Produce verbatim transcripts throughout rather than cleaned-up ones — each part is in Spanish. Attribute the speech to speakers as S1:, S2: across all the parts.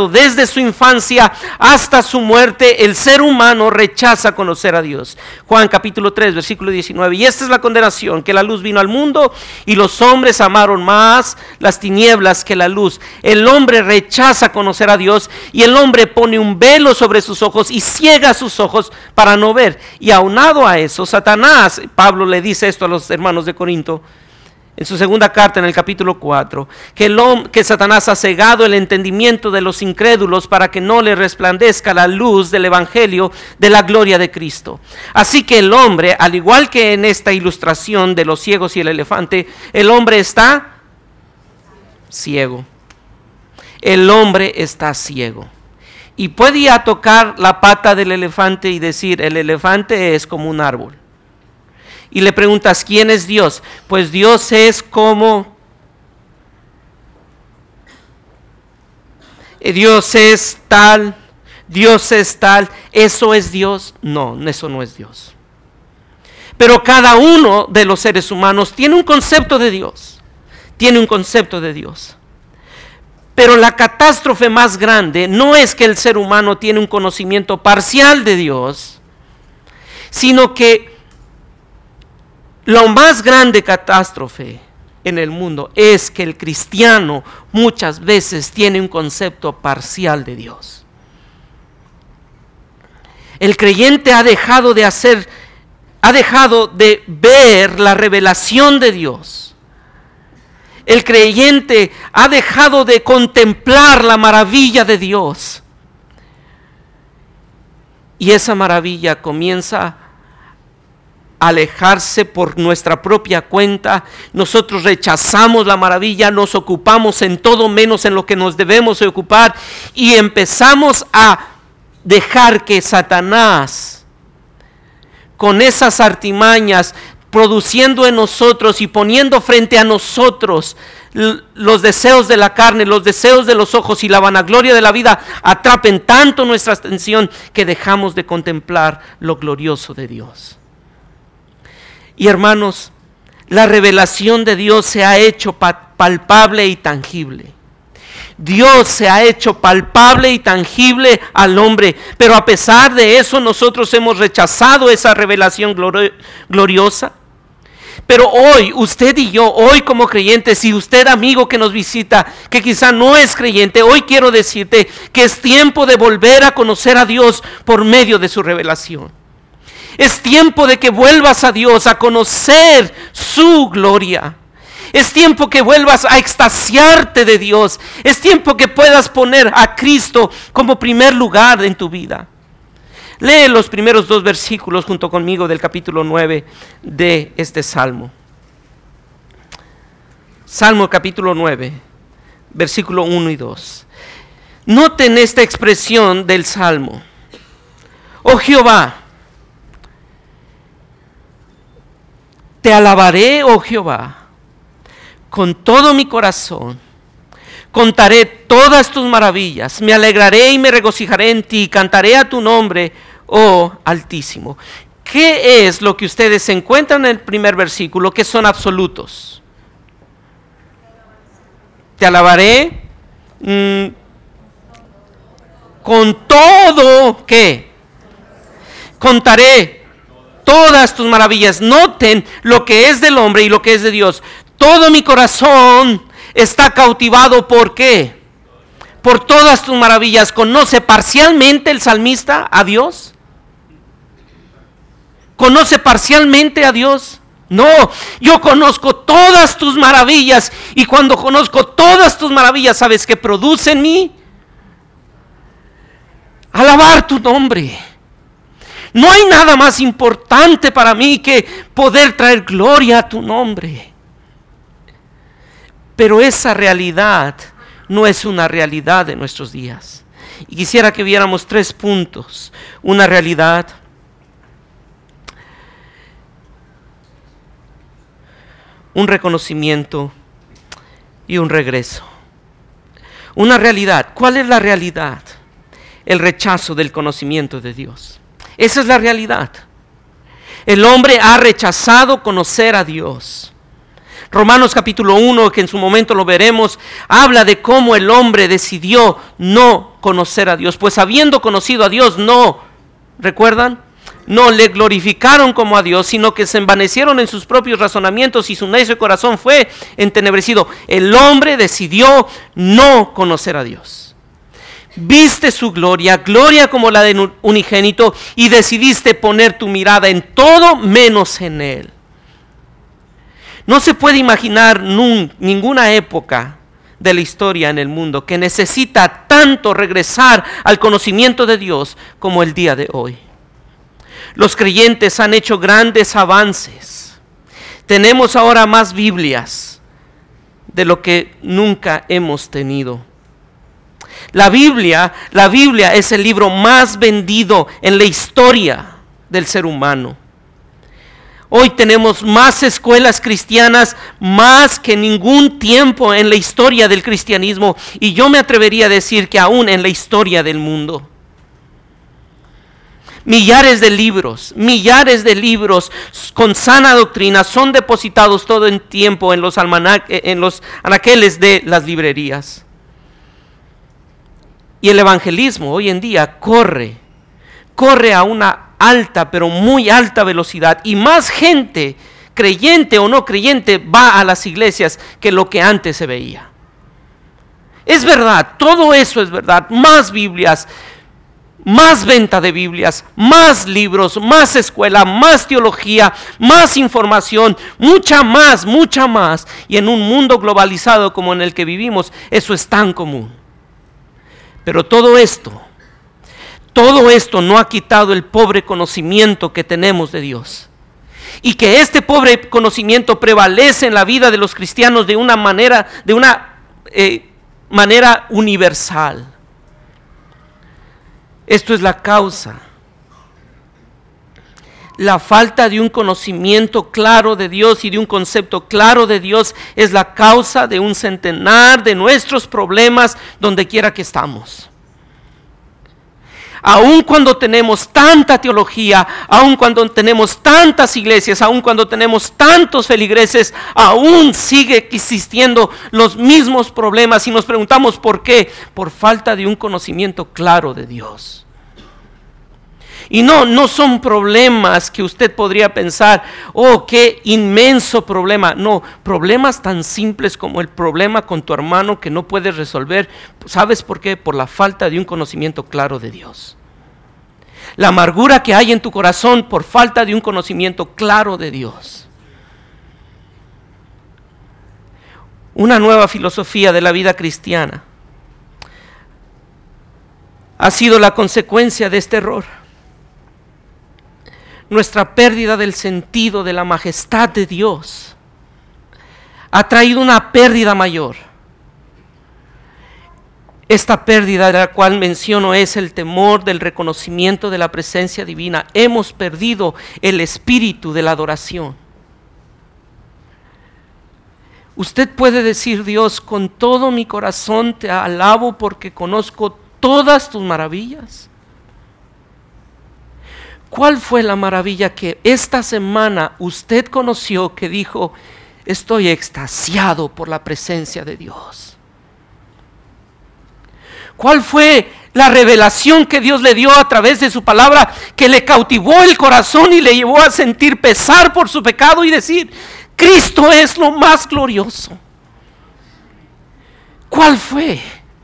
S1: pasado, desde su infancia hasta su muerte, el ser humano rechaza conocer a Dios. Juan capítulo tres, versículo diecinueve. Y esta es la condenación, que la luz vino al mundo y los hombres amaron más las tinieblas que la luz. El hombre rechaza conocer a Dios y el hombre pone un velo sobre sus ojos y ciega sus ojos para no ver. Y aunado a eso, Satanás, Pablo le dice esto a los hermanos de Corinto, en su segunda carta, en el capítulo cuatro, que, el, que Satanás ha cegado el entendimiento de los incrédulos para que no le resplandezca la luz del evangelio de la gloria de Cristo. Así que el hombre, al igual que en esta ilustración de los ciegos y el elefante, el hombre está ciego. El hombre está ciego. Y puede ir a tocar la pata del elefante y decir, el elefante es como un árbol. Y le preguntas, ¿quién es Dios? Pues Dios es como, Dios es tal, Dios es tal, ¿eso es Dios? No, eso no es Dios. Pero cada uno de los seres humanos tiene un concepto de Dios, tiene un concepto de Dios. Pero la catástrofe más grande no es que el ser humano tiene un conocimiento parcial de Dios, sino que la más grande catástrofe en el mundo es que el cristiano muchas veces tiene un concepto parcial de Dios. El creyente ha dejado de hacer, ha dejado de ver la revelación de Dios. El creyente ha dejado de contemplar la maravilla de Dios. Y esa maravilla comienza alejarse por nuestra propia cuenta. Nosotros rechazamos la maravilla, nos ocupamos en todo menos en lo que nos debemos ocupar y empezamos a dejar que Satanás, con esas artimañas, produciendo en nosotros y poniendo frente a nosotros los deseos de la carne, los deseos de los ojos y la vanagloria de la vida, atrapen tanto nuestra atención que dejamos de contemplar lo glorioso de Dios. Y hermanos, la revelación de Dios se ha hecho palpable y tangible. Dios se ha hecho palpable y tangible al hombre, pero a pesar de eso nosotros hemos rechazado esa revelación gloriosa. Pero hoy, usted y yo, hoy como creyentes, y usted amigo que nos visita, que quizá no es creyente, hoy quiero decirte que es tiempo de volver a conocer a Dios por medio de su revelación. Es tiempo de que vuelvas a Dios, a conocer su gloria. Es tiempo que vuelvas a extasiarte de Dios. Es tiempo que puedas poner a Cristo como primer lugar en tu vida. Lee los primeros dos versículos junto conmigo del capítulo nueve de este Salmo. Salmo capítulo nueve, versículo uno y dos. Noten esta expresión del Salmo. Oh Jehová, te alabaré, oh Jehová, con todo mi corazón. Contaré todas tus maravillas. Me alegraré y me regocijaré en ti. Cantaré a tu nombre, oh Altísimo. ¿Qué es lo que ustedes encuentran en el primer versículo que son absolutos? Te alabaré mmm, con todo, ¿qué? Contaré todas tus maravillas. Noten lo que es del hombre y lo que es de Dios. Todo mi corazón está cautivado, ¿por qué? Por todas tus maravillas. ¿Conoce parcialmente el salmista a Dios? ¿Conoce parcialmente a Dios? No, yo conozco todas tus maravillas, y cuando conozco todas tus maravillas, ¿sabes qué produce en mí? Alabar tu nombre. No hay nada más importante para mí que poder traer gloria a tu nombre. Pero esa realidad no es una realidad de nuestros días. Y quisiera que viéramos tres puntos. Una realidad, un reconocimiento y un regreso. Una realidad. ¿Cuál es la realidad? El rechazo del conocimiento de Dios. Esa es la realidad. El hombre ha rechazado conocer a Dios. Romanos capítulo uno, que en su momento lo veremos, habla de cómo el hombre decidió no conocer a Dios, pues habiendo conocido a Dios, no, ¿recuerdan? No le glorificaron como a Dios, sino que se envanecieron en sus propios razonamientos y su necio corazón fue entenebrecido. El hombre decidió no conocer a Dios. Viste su gloria, gloria como la de un unigénito, y decidiste poner tu mirada en todo menos en Él. No se puede imaginar nun, ninguna época de la historia en el mundo que necesita tanto regresar al conocimiento de Dios como el día de hoy. Los creyentes han hecho grandes avances. Tenemos ahora más Biblias de lo que nunca hemos tenido. La Biblia, la Biblia es el libro más vendido en la historia del ser humano. Hoy tenemos más escuelas cristianas, más que ningún tiempo en la historia del cristianismo, y yo me atrevería a decir que aún en la historia del mundo. Millares de libros, millares de libros con sana doctrina son depositados todo el tiempo en los, almanac- en los anaqueles de las librerías. Y el evangelismo hoy en día corre, corre a una alta, pero muy alta velocidad, y más gente, creyente o no creyente, va a las iglesias que lo que antes se veía. Es verdad, todo eso es verdad, más Biblias, más venta de Biblias, más libros, más escuela, más teología, más información, mucha más, mucha más, y en un mundo globalizado como en el que vivimos, eso es tan común. Pero todo esto, todo esto no ha quitado el pobre conocimiento que tenemos de Dios. Y que este pobre conocimiento prevalece en la vida de los cristianos de una manera, de una eh, manera universal. Esto es la causa. La falta de un conocimiento claro de Dios y de un concepto claro de Dios es la causa de un centenar de nuestros problemas donde quiera que estamos. Aun cuando tenemos tanta teología, aun cuando tenemos tantas iglesias, aun cuando tenemos tantos feligreses, aún sigue existiendo los mismos problemas y nos preguntamos por qué. Por falta de un conocimiento claro de Dios. Y no, no son problemas que usted podría pensar, oh, qué inmenso problema. No, problemas tan simples como el problema con tu hermano que no puedes resolver. ¿Sabes por qué? Por la falta de un conocimiento claro de Dios. La amargura que hay en tu corazón por falta de un conocimiento claro de Dios. Una nueva filosofía de la vida cristiana ha sido la consecuencia de este error. Nuestra pérdida del sentido de la majestad de Dios ha traído una pérdida mayor. Esta pérdida de la cual menciono es el temor del reconocimiento de la presencia divina. Hemos perdido el espíritu de la adoración. Usted puede decir, Dios, con todo mi corazón te alabo porque conozco todas tus maravillas. ¿Cuál fue la maravilla que esta semana usted conoció que dijo, estoy extasiado por la presencia de Dios? ¿Cuál fue la revelación que Dios le dio a través de su palabra que le cautivó el corazón y le llevó a sentir pesar por su pecado y decir, Cristo es lo más glorioso? ¿Cuál fue?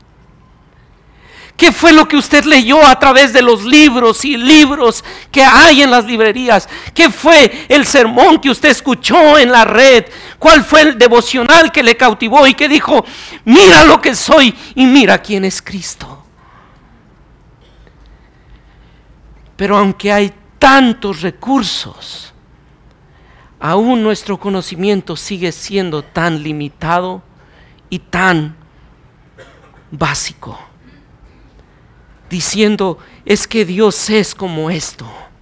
S1: ¿Qué fue lo que usted leyó a través de los libros y libros que hay en las librerías? ¿Qué fue el sermón que usted escuchó en la red? ¿Cuál fue el devocional que le cautivó y que dijo, mira lo que soy y mira quién es Cristo? Pero aunque hay tantos recursos, aún nuestro conocimiento sigue siendo tan limitado y tan básico. Diciendo, es que Dios es como esto.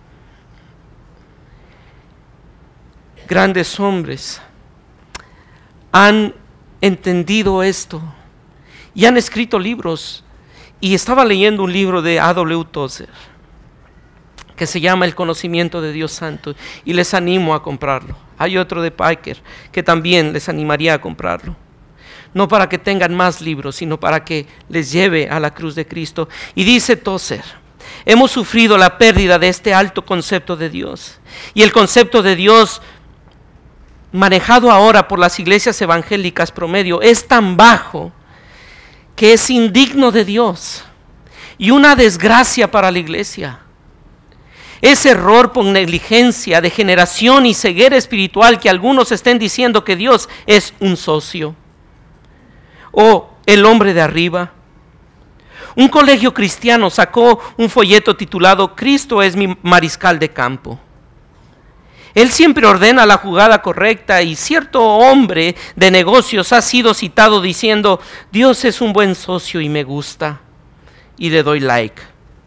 S1: Grandes hombres han entendido esto y han escrito libros. Y estaba leyendo un libro de A W Tozer que se llama El conocimiento de Dios Santo y les animo a comprarlo. Hay otro de Piker que también les animaría a comprarlo. No para que tengan más libros, sino para que les lleve a la cruz de Cristo. Y dice Tozer: hemos sufrido la pérdida de este alto concepto de Dios. Y el concepto de Dios manejado ahora por las iglesias evangélicas promedio es tan bajo que es indigno de Dios y una desgracia para la iglesia. Es error por negligencia, degeneración y ceguera espiritual que algunos estén diciendo que Dios es un socio o el hombre de arriba. Un colegio cristiano sacó un folleto titulado "Cristo es mi mariscal de campo". Él siempre ordena la jugada correcta y cierto hombre de negocios ha sido citado diciendo: Dios es un buen socio y me gusta, y le doy like.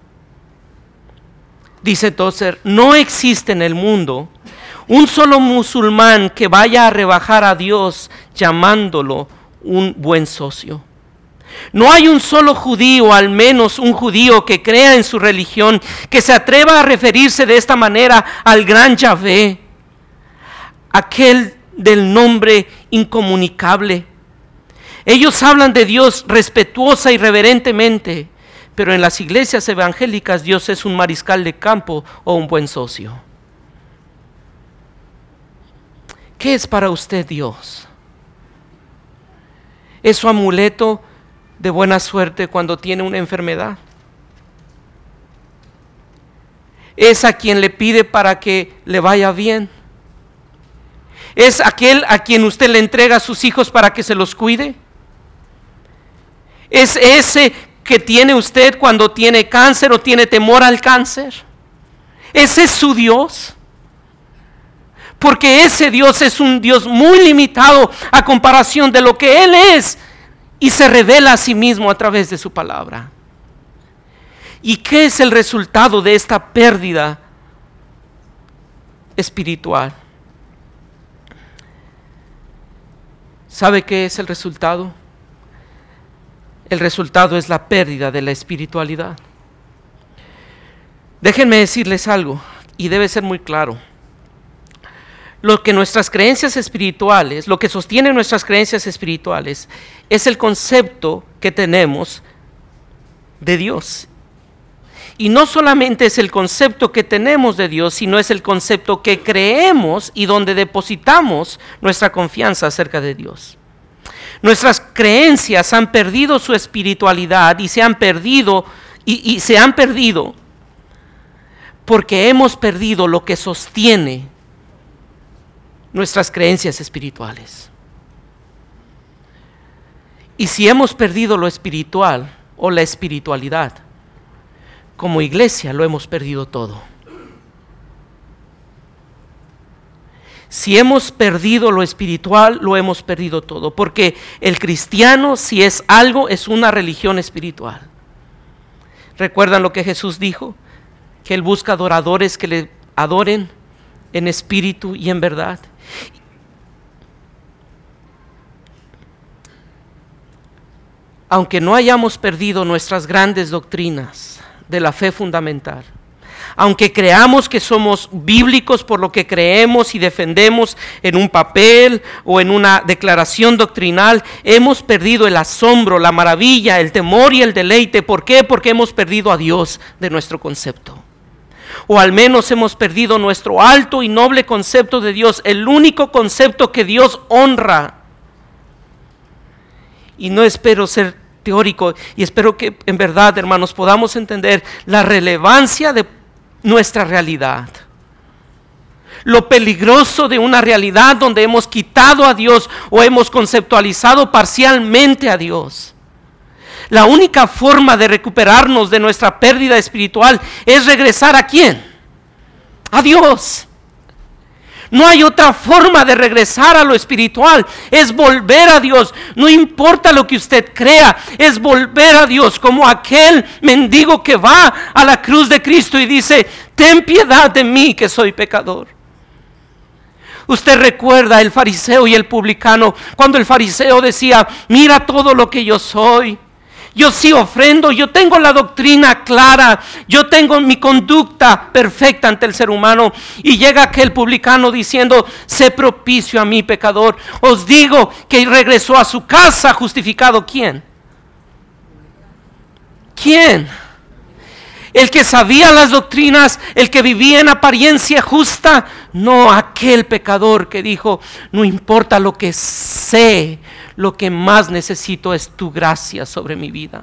S1: Dice Tozer: no existe en el mundo un solo musulmán que vaya a rebajar a Dios llamándolo un buen socio. No hay un solo judío, al menos un judío que crea en su religión, que se atreva a referirse de esta manera al gran Yahvé, aquel del nombre incomunicable. Ellos hablan de Dios respetuosa y reverentemente, pero en las iglesias evangélicas Dios es un mariscal de campo o un buen socio. ¿Qué es para usted Dios? ¿Es su amuleto de buena suerte cuando tiene una enfermedad? ¿Es a quien le pide para que le vaya bien? ¿Es aquel a quien usted le entrega a sus hijos para que se los cuide? ¿Es ese que tiene usted cuando tiene cáncer o tiene temor al cáncer? ¿Ese es su Dios? Porque ese Dios es un Dios muy limitado a comparación de lo que Él es y se revela a sí mismo a través de su palabra. ¿Y qué es el resultado de esta pérdida espiritual? ¿Sabe qué es el resultado? El resultado es la pérdida de la espiritualidad. Déjenme decirles algo, y debe ser muy claro. Lo que nuestras creencias espirituales, lo que sostiene nuestras creencias espirituales, es el concepto que tenemos de Dios. Y no solamente es el concepto que tenemos de Dios, sino es el concepto que creemos y donde depositamos nuestra confianza acerca de Dios. Nuestras creencias han perdido su espiritualidad y se han perdido y, y se han perdido porque hemos perdido lo que sostiene nuestras creencias espirituales. Y si hemos perdido lo espiritual o la espiritualidad, como iglesia lo hemos perdido todo. Si hemos perdido lo espiritual, lo hemos perdido todo, porque el cristiano, si es algo, es una religión espiritual. ¿Recuerdan lo que Jesús dijo? Que Él busca adoradores que le adoren en espíritu y en verdad. Aunque no hayamos perdido nuestras grandes doctrinas de la fe fundamental, aunque creamos que somos bíblicos por lo que creemos y defendemos en un papel o en una declaración doctrinal, hemos perdido el asombro, la maravilla, el temor y el deleite. ¿Por qué? Porque hemos perdido a Dios de nuestro concepto. O al menos hemos perdido nuestro alto y noble concepto de Dios, el único concepto que Dios honra. Y no espero ser teórico, y espero que en verdad, hermanos, podamos entender la relevancia de nuestra realidad. Lo peligroso de una realidad donde hemos quitado a Dios o hemos conceptualizado parcialmente a Dios. La única forma de recuperarnos de nuestra pérdida espiritual es regresar ¿a quién? A Dios. No hay otra forma de regresar a lo espiritual, es volver a Dios. No importa lo que usted crea, es volver a Dios, como aquel mendigo que va a la cruz de Cristo y dice: ten piedad de mí que soy pecador. Usted recuerda el fariseo y el publicano, cuando el fariseo decía: mira todo lo que yo soy, yo sí ofrendo, yo tengo la doctrina clara, yo tengo mi conducta perfecta ante el ser humano. Y llega aquel publicano diciendo, sé propicio a mi pecador. Os digo que regresó a su casa justificado. ¿Quién? ¿Quién? El que sabía las doctrinas, el que vivía en apariencia justa, no aquel pecador que dijo, no importa lo que sé, lo que más necesito es tu gracia sobre mi vida.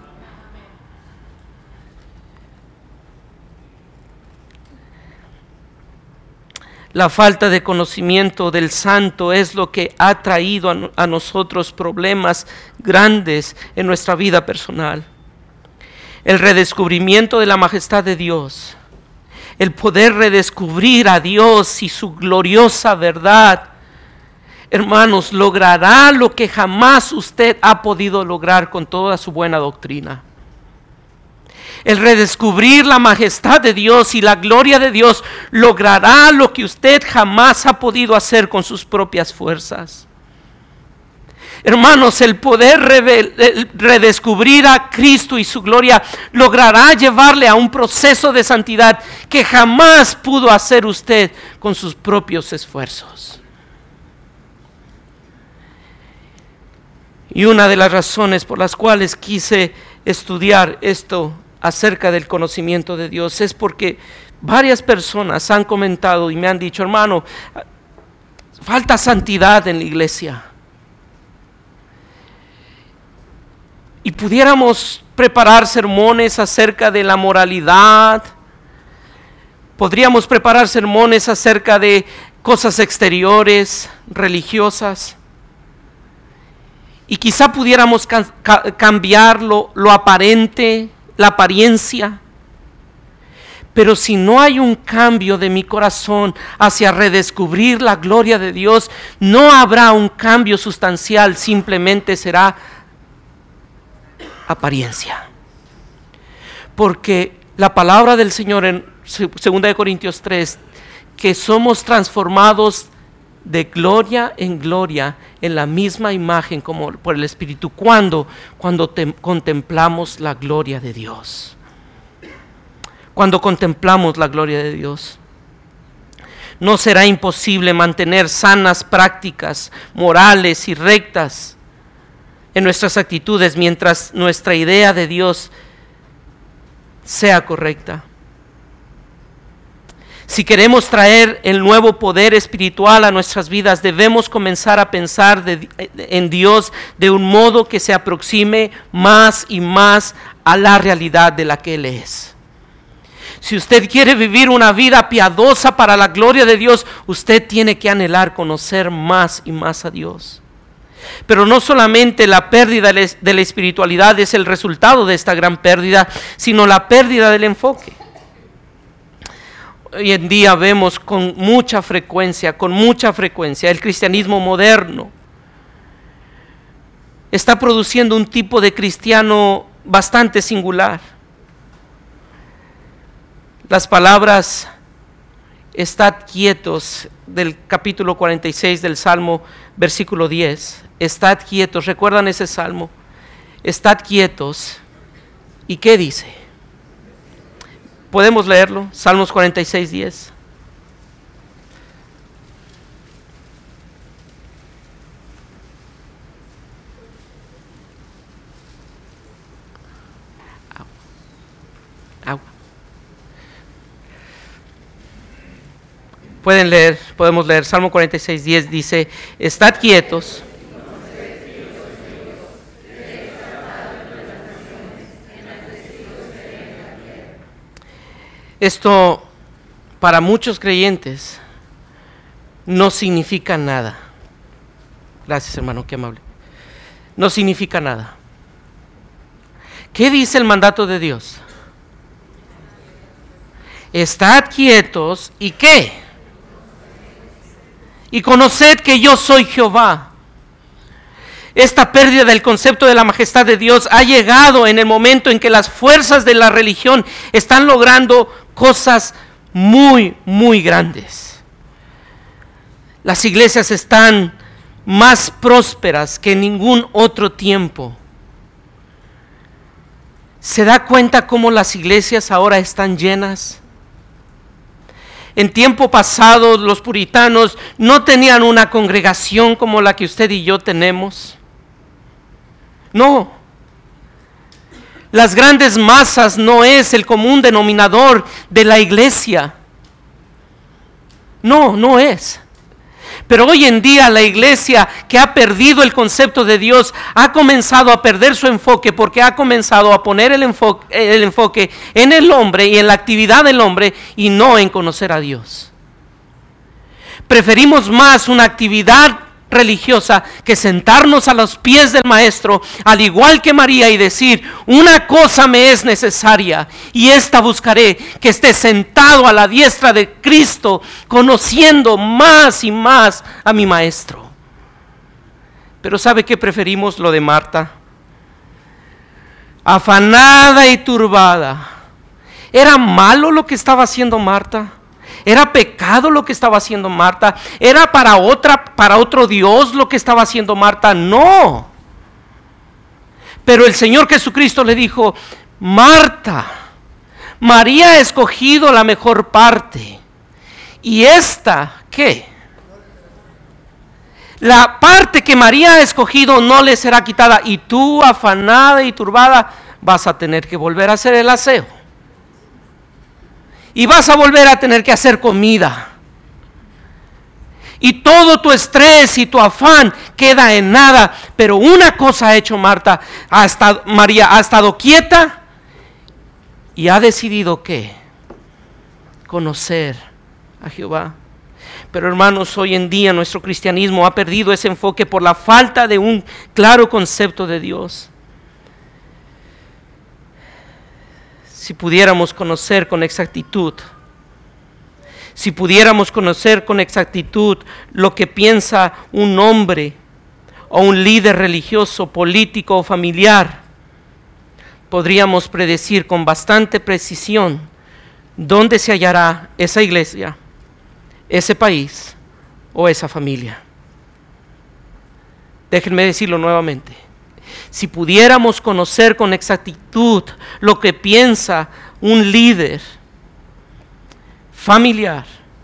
S1: La falta de conocimiento del santo es lo que ha traído a, a nosotros problemas grandes en nuestra vida personal. El redescubrimiento de la majestad de Dios, el poder redescubrir a Dios y su gloriosa verdad, hermanos, logrará lo que jamás usted ha podido lograr con toda su buena doctrina. El redescubrir la majestad de Dios y la gloria de Dios logrará lo que usted jamás ha podido hacer con sus propias fuerzas. Hermanos, el poder redescubrir a Cristo y su gloria logrará llevarle a un proceso de santidad que jamás pudo hacer usted con sus propios esfuerzos. Y una de las razones por las cuales quise estudiar esto acerca del conocimiento de Dios es porque varias personas han comentado y me han dicho, hermano, falta santidad en la iglesia. Y pudiéramos preparar sermones acerca de la moralidad, podríamos preparar sermones acerca de cosas exteriores, religiosas, y quizá pudiéramos ca- ca- cambiar lo, lo aparente, la apariencia. Pero si no hay un cambio de mi corazón hacia redescubrir la gloria de Dios, no habrá un cambio sustancial, simplemente será apariencia. Porque la palabra del Señor en segunda de Corintios tres, que somos transformados de gloria en gloria en la misma imagen como por el Espíritu. ¿Cuándo? Cuando te, contemplamos la gloria de Dios. Cuando contemplamos la gloria de Dios. No será imposible mantener sanas prácticas morales y rectas en nuestras actitudes mientras nuestra idea de Dios sea correcta. Si queremos traer el nuevo poder espiritual a nuestras vidas, debemos comenzar a pensar de, en Dios de un modo que se aproxime más y más a la realidad de la que Él es. Si usted quiere vivir una vida piadosa para la gloria de Dios, usted tiene que anhelar conocer más y más a Dios. Pero no solamente la pérdida de la espiritualidad es el resultado de esta gran pérdida, sino la pérdida del enfoque. Hoy en día vemos con mucha frecuencia, con mucha frecuencia, el cristianismo moderno está produciendo un tipo de cristiano bastante singular. Las palabras "estad quietos" del capítulo cuarenta y seis del Salmo, versículo diez. Estad quietos, ¿recuerdan ese salmo? Estad quietos. ¿Y qué dice? ¿Podemos leerlo? Salmos cuarenta y seis, diez. Agua. Pueden leer, podemos leer. Salmo cuarenta y seis, diez dice: estad quietos. Esto para muchos creyentes no significa nada. Gracias, hermano, qué amable. No significa nada. ¿Qué dice el mandato de Dios? Estad quietos, ¿y qué? Y conoced que yo soy Jehová. Esta pérdida del concepto de la majestad de Dios ha llegado en el momento en que las fuerzas de la religión están logrando cosas muy, muy grandes. Las iglesias están más prósperas que en ningún otro tiempo. ¿Se da cuenta cómo las iglesias ahora están llenas? En tiempo pasado los puritanos no tenían una congregación como la que usted y yo tenemos. No. Las grandes masas no es el común denominador de la iglesia. No, no es. Pero hoy en día la iglesia, que ha perdido el concepto de Dios, ha comenzado a perder su enfoque, porque ha comenzado a poner el enfoque, el enfoque en el hombre y en la actividad del hombre, y no en conocer a Dios. Preferimos más una actividad religiosa que sentarnos a los pies del Maestro, al igual que María, y decir: una cosa me es necesaria, y esta buscaré, que esté sentado a la diestra de Cristo, conociendo más y más a mi Maestro. Pero ¿sabe qué preferimos? Lo de Marta. Afanada y turbada. ¿Era malo lo que estaba haciendo Marta? ¿Era pecado lo que estaba haciendo Marta? ¿Era para otra, para otro Dios lo que estaba haciendo Marta? No. Pero el Señor Jesucristo le dijo: Marta, María ha escogido la mejor parte. Y esta, ¿qué? La parte que María ha escogido no le será quitada. Y tú, afanada y turbada, vas a tener que volver a hacer el aseo. Y vas a volver a tener que hacer comida. Y todo tu estrés y tu afán queda en nada. Pero una cosa ha hecho Marta, ha estado, María ha estado quieta y ha decidido ¿qué? Conocer a Jehová. Pero hermanos, hoy en día nuestro cristianismo ha perdido ese enfoque por la falta de un claro concepto de Dios. Si pudiéramos conocer con exactitud, si pudiéramos conocer con exactitud lo que piensa un hombre o un líder religioso, político o familiar, podríamos predecir con bastante precisión dónde se hallará esa iglesia, ese país o esa familia. Déjenme decirlo nuevamente. Si pudiéramos conocer con exactitud lo que piensa un líder familiar,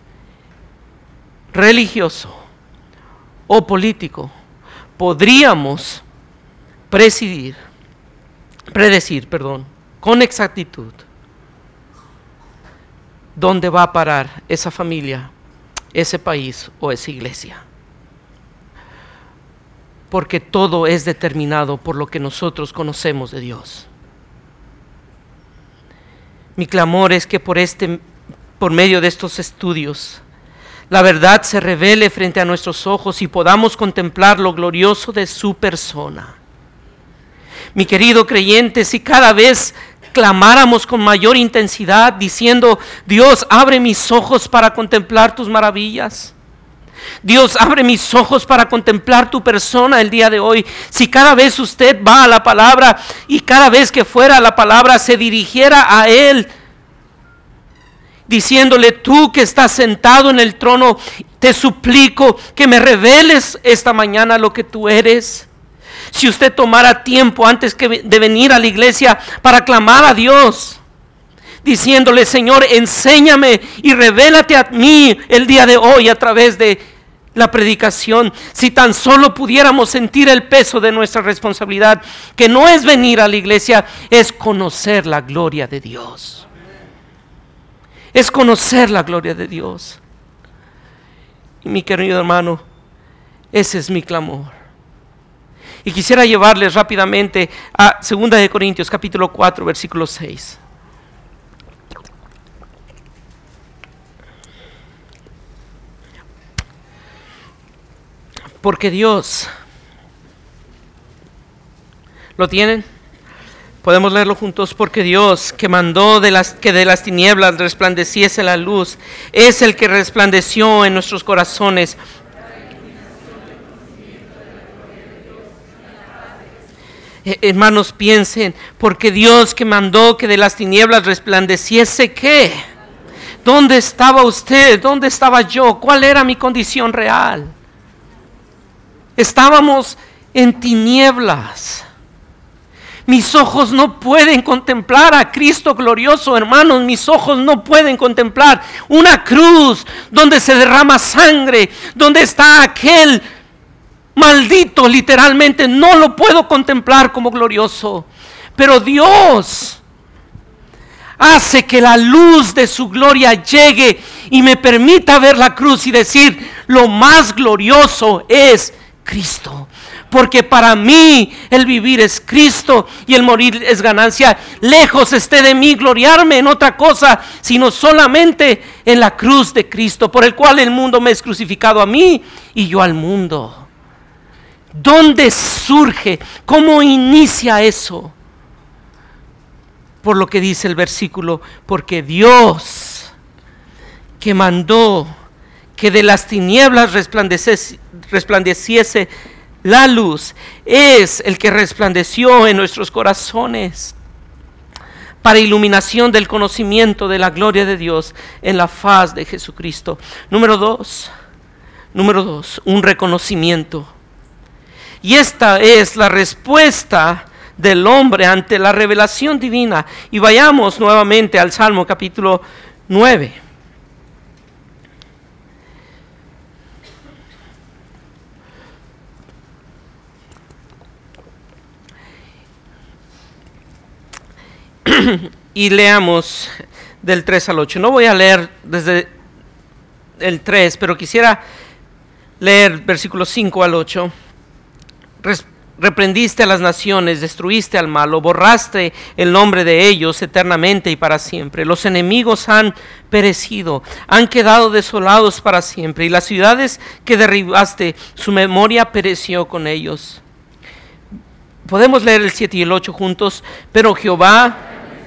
S1: religioso o político, podríamos presidir, predecir, perdón, con exactitud dónde va a parar esa familia, ese país o esa iglesia. Porque todo es determinado por lo que nosotros conocemos de Dios. Mi clamor es que por este, por medio de estos estudios, la verdad se revele frente a nuestros ojos y podamos contemplar lo glorioso de su persona. Mi querido creyente, si cada vez clamáramos con mayor intensidad diciendo: Dios, abre mis ojos para contemplar tus maravillas. Dios, abre mis ojos para contemplar tu persona el día de hoy. Si cada vez usted va a la palabra y cada vez que fuera a la palabra se dirigiera a Él, diciéndole: tú que estás sentado en el trono, te suplico que me reveles esta mañana lo que tú eres. Si usted tomara tiempo antes de venir a la iglesia para clamar a Dios, diciéndole: Señor, enséñame y revélate a mí el día de hoy a través de la predicación. Si tan solo pudiéramos sentir el peso de nuestra responsabilidad, que no es venir a la iglesia, es conocer la gloria de Dios. Es conocer la gloria de Dios. Y mi querido hermano, ese es mi clamor. Y quisiera llevarles rápidamente a segunda de Corintios capítulo cuatro, versículo seis. Porque Dios, ¿lo tienen? Podemos leerlo juntos. Porque Dios, que mandó de las, que de las tinieblas resplandeciese la luz, es el que resplandeció en nuestros corazones. Eh, hermanos, piensen, porque Dios que mandó que de las tinieblas resplandeciese, ¿qué? ¿Dónde estaba usted? ¿Dónde estaba yo? ¿Cuál era mi condición real? Estábamos en tinieblas. Mis ojos no pueden contemplar a Cristo glorioso, hermanos. Mis ojos no pueden contemplar una cruz donde se derrama sangre, donde está aquel maldito, literalmente. No lo puedo contemplar como glorioso. Pero Dios hace que la luz de su gloria llegue y me permita ver la cruz y decir: lo más glorioso es Cristo. Porque para mí el vivir es Cristo y el morir es ganancia. Lejos esté de mí gloriarme en otra cosa, sino solamente en la cruz de Cristo, por el cual el mundo me es crucificado a mí y yo al mundo. ¿Dónde surge? ¿Cómo inicia eso? Por lo que dice el versículo: porque Dios, que mandó que de las tinieblas resplandeciese, resplandeciese la luz, es el que resplandeció en nuestros corazones para iluminación del conocimiento de la gloria de Dios en la faz de Jesucristo. Número dos, número dos, un reconocimiento. Y esta es la respuesta del hombre ante la revelación divina. Y vayamos nuevamente al Salmo capítulo nueve. Y leamos del tres al ocho. No voy a leer desde el tres, pero quisiera leer versículos cinco al ocho. Reprendiste a las naciones, destruiste al malo, borraste el nombre de ellos eternamente y para siempre. Los enemigos han perecido, han quedado desolados para siempre, y las ciudades que derribaste, su memoria pereció con ellos. Podemos leer el siete y el ocho juntos. Pero Jehová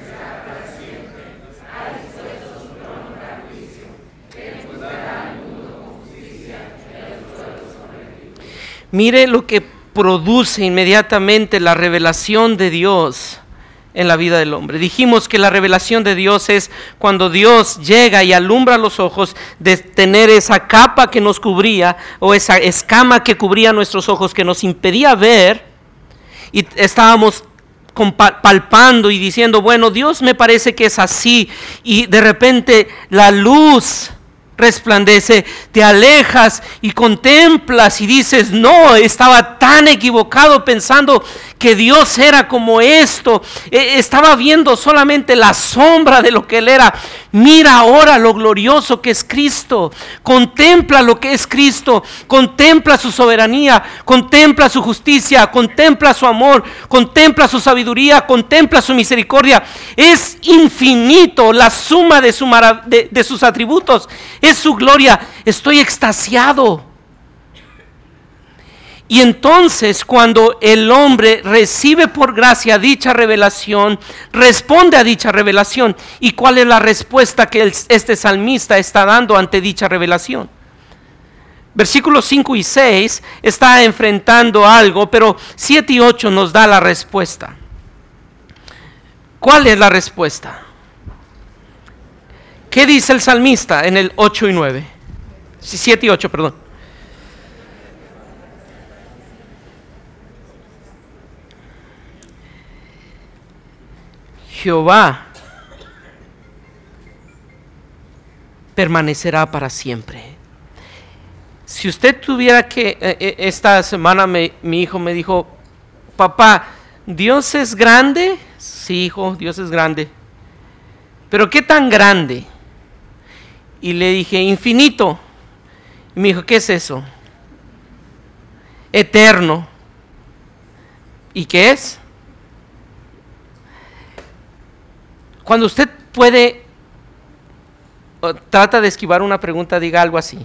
S1: mire lo que produce inmediatamente la revelación de Dios en la vida del hombre. Dijimos que la revelación de Dios es cuando Dios llega y alumbra los ojos de tener esa capa que nos cubría, o esa escama que cubría nuestros ojos, que nos impedía ver, y estábamos palpando y diciendo: bueno, Dios me parece que es así, y de repente la luz resplandece, te alejas y contemplas y dices: no, estaba tan equivocado pensando que Dios era como esto, e- estaba viendo solamente la sombra de lo que Él era. Mira ahora lo glorioso que es Cristo, contempla lo que es Cristo, contempla su soberanía, contempla su justicia, contempla su amor, contempla su sabiduría, contempla su misericordia. Es infinito la suma de, su marav- de, de sus atributos, es su gloria. Estoy extasiado. Y entonces, cuando el hombre recibe por gracia dicha revelación, responde a dicha revelación. ¿Y cuál es la respuesta que el, este salmista está dando ante dicha revelación? Versículos cinco y seis está enfrentando algo, pero siete y ocho nos da la respuesta. ¿Cuál es la respuesta? ¿Qué dice el salmista en el ocho y nueve? siete y ocho, perdón. Jehová permanecerá para siempre. Si usted tuviera que, eh, esta semana me, mi hijo me dijo: papá, ¿Dios es grande? Sí, hijo, Dios es grande. ¿Pero qué tan grande? Y le dije: infinito. Y me dijo: ¿qué es eso? Eterno. ¿Y qué es? Cuando usted puede, o trata de esquivar una pregunta, diga algo así.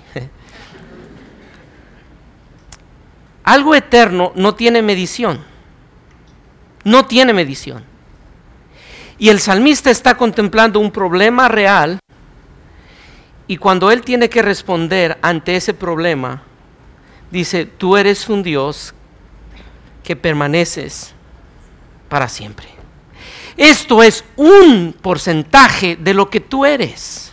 S1: Algo eterno no tiene medición. No tiene medición. Y el salmista está contemplando un problema real, y cuando él tiene que responder ante ese problema, dice: tú eres un Dios que permaneces para siempre. Esto es un porcentaje de lo que tú eres.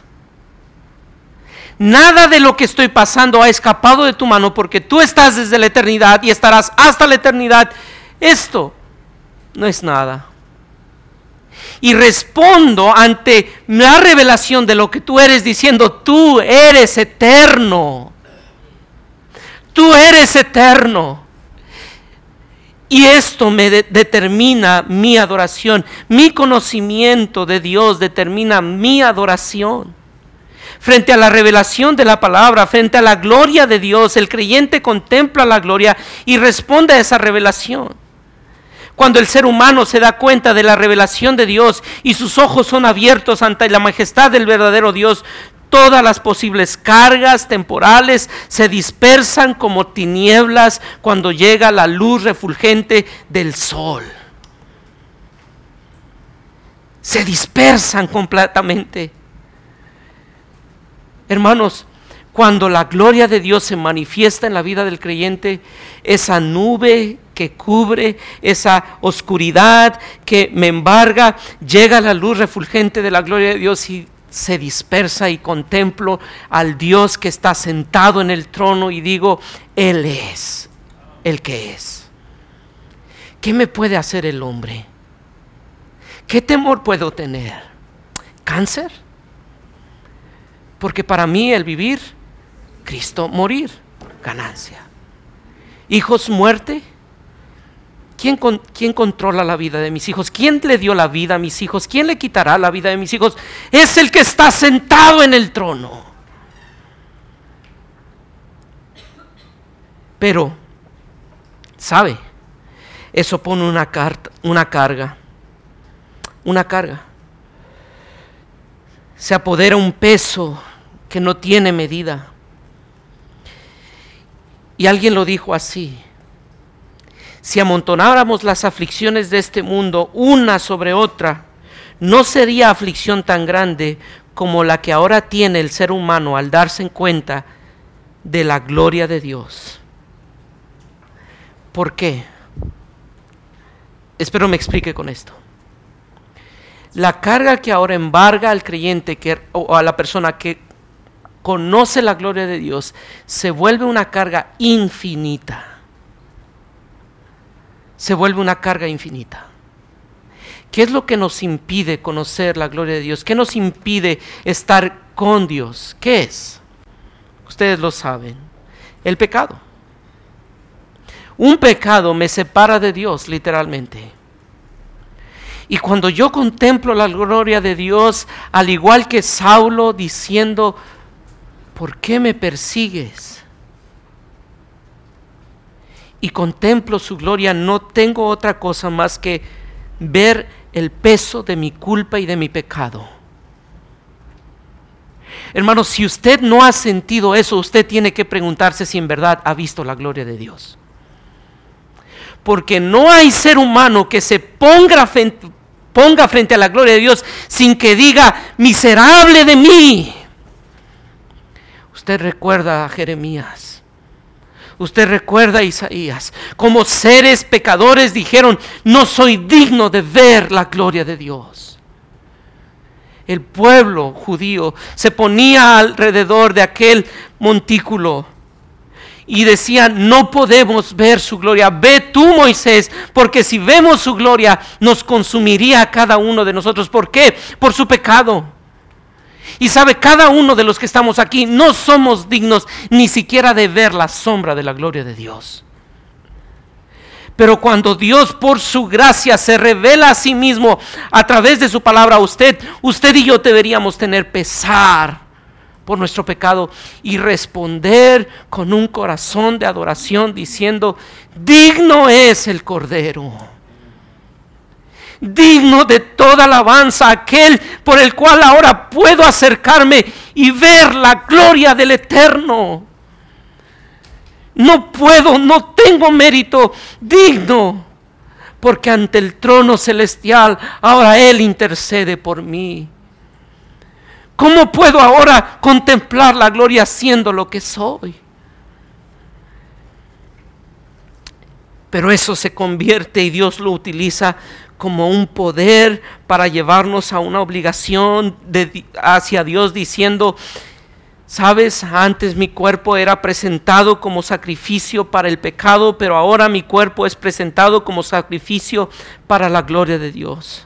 S1: Nada de lo que estoy pasando ha escapado de tu mano, porque tú estás desde la eternidad y estarás hasta la eternidad. Esto no es nada. Y respondo ante la revelación de lo que tú eres diciendo, tú eres eterno. Tú eres eterno. Y esto me de- determina mi adoración. Mi conocimiento de Dios determina mi adoración. Frente a la revelación de la palabra, frente a la gloria de Dios, el creyente contempla la gloria y responde a esa revelación. Cuando el ser humano se da cuenta de la revelación de Dios y sus ojos son abiertos ante la majestad del verdadero Dios, todas las posibles cargas temporales se dispersan como tinieblas cuando llega la luz refulgente del sol. Se dispersan completamente. Hermanos, cuando la gloria de Dios se manifiesta en la vida del creyente, esa nube que cubre, esa oscuridad que me embarga, llega la luz refulgente de la gloria de Dios y se dispersa, y contemplo al Dios que está sentado en el trono y digo, Él es el que es. ¿Qué me puede hacer el hombre? ¿Qué temor puedo tener? ¿Cáncer? Porque para mí el vivir, Cristo; morir, ganancia. Hijos, muerte. ¿Quién, con, ¿Quién controla la vida de mis hijos? ¿Quién le dio la vida a mis hijos? ¿Quién le quitará la vida de mis hijos? Es el que está sentado en el trono. Pero, ¿sabe? Eso pone una, carta, una carga. Una carga. Se apodera un peso que no tiene medida. Y alguien lo dijo así: si amontonáramos las aflicciones de este mundo una sobre otra, no sería aflicción tan grande como la que ahora tiene el ser humano al darse cuenta de la gloria de Dios. ¿Por qué? Espero me explique con esto. La carga que ahora embarga al creyente que, o a la persona que conoce la gloria de Dios se vuelve una carga infinita. Se vuelve una carga infinita. ¿Qué es lo que nos impide conocer la gloria de Dios? ¿Qué nos impide estar con Dios? ¿Qué es? Ustedes lo saben. El pecado. Un pecado me separa de Dios, literalmente. Y cuando yo contemplo la gloria de Dios, al igual que Saulo diciendo, ¿por qué me persigues? Y contemplo su gloria, no tengo otra cosa más que ver el peso de mi culpa y de mi pecado. Hermanos, si usted no ha sentido eso, usted tiene que preguntarse si en verdad ha visto la gloria de Dios. Porque no hay ser humano que se ponga frente, ponga frente a la gloria de Dios sin que diga, miserable de mí. Usted recuerda a Jeremías. Usted recuerda a Isaías. Como seres pecadores dijeron, no soy digno de ver la gloria de Dios. El pueblo judío se ponía alrededor de aquel montículo y decía, no podemos ver su gloria. Ve tú, Moisés, porque si vemos su gloria nos consumiría a cada uno de nosotros. ¿Por qué? Por su pecado. Y sabe, cada uno de los que estamos aquí no somos dignos ni siquiera de ver la sombra de la gloria de Dios. Pero cuando Dios por su gracia se revela a sí mismo a través de su palabra a usted, usted y yo deberíamos tener pesar por nuestro pecado y responder con un corazón de adoración diciendo, digno es el Cordero, digno de toda alabanza aquel por el cual ahora puedo acercarme y ver la gloria del Eterno. No puedo, no tengo mérito digno, porque ante el trono celestial ahora Él intercede por mí. ¿Cómo puedo ahora contemplar la gloria siendo lo que soy? Pero eso se convierte y Dios lo utiliza como un poder para llevarnos a una obligación de, hacia Dios, diciendo, Sabes, antes mi cuerpo era presentado como sacrificio para el pecado, pero ahora mi cuerpo es presentado como sacrificio para la gloria de Dios.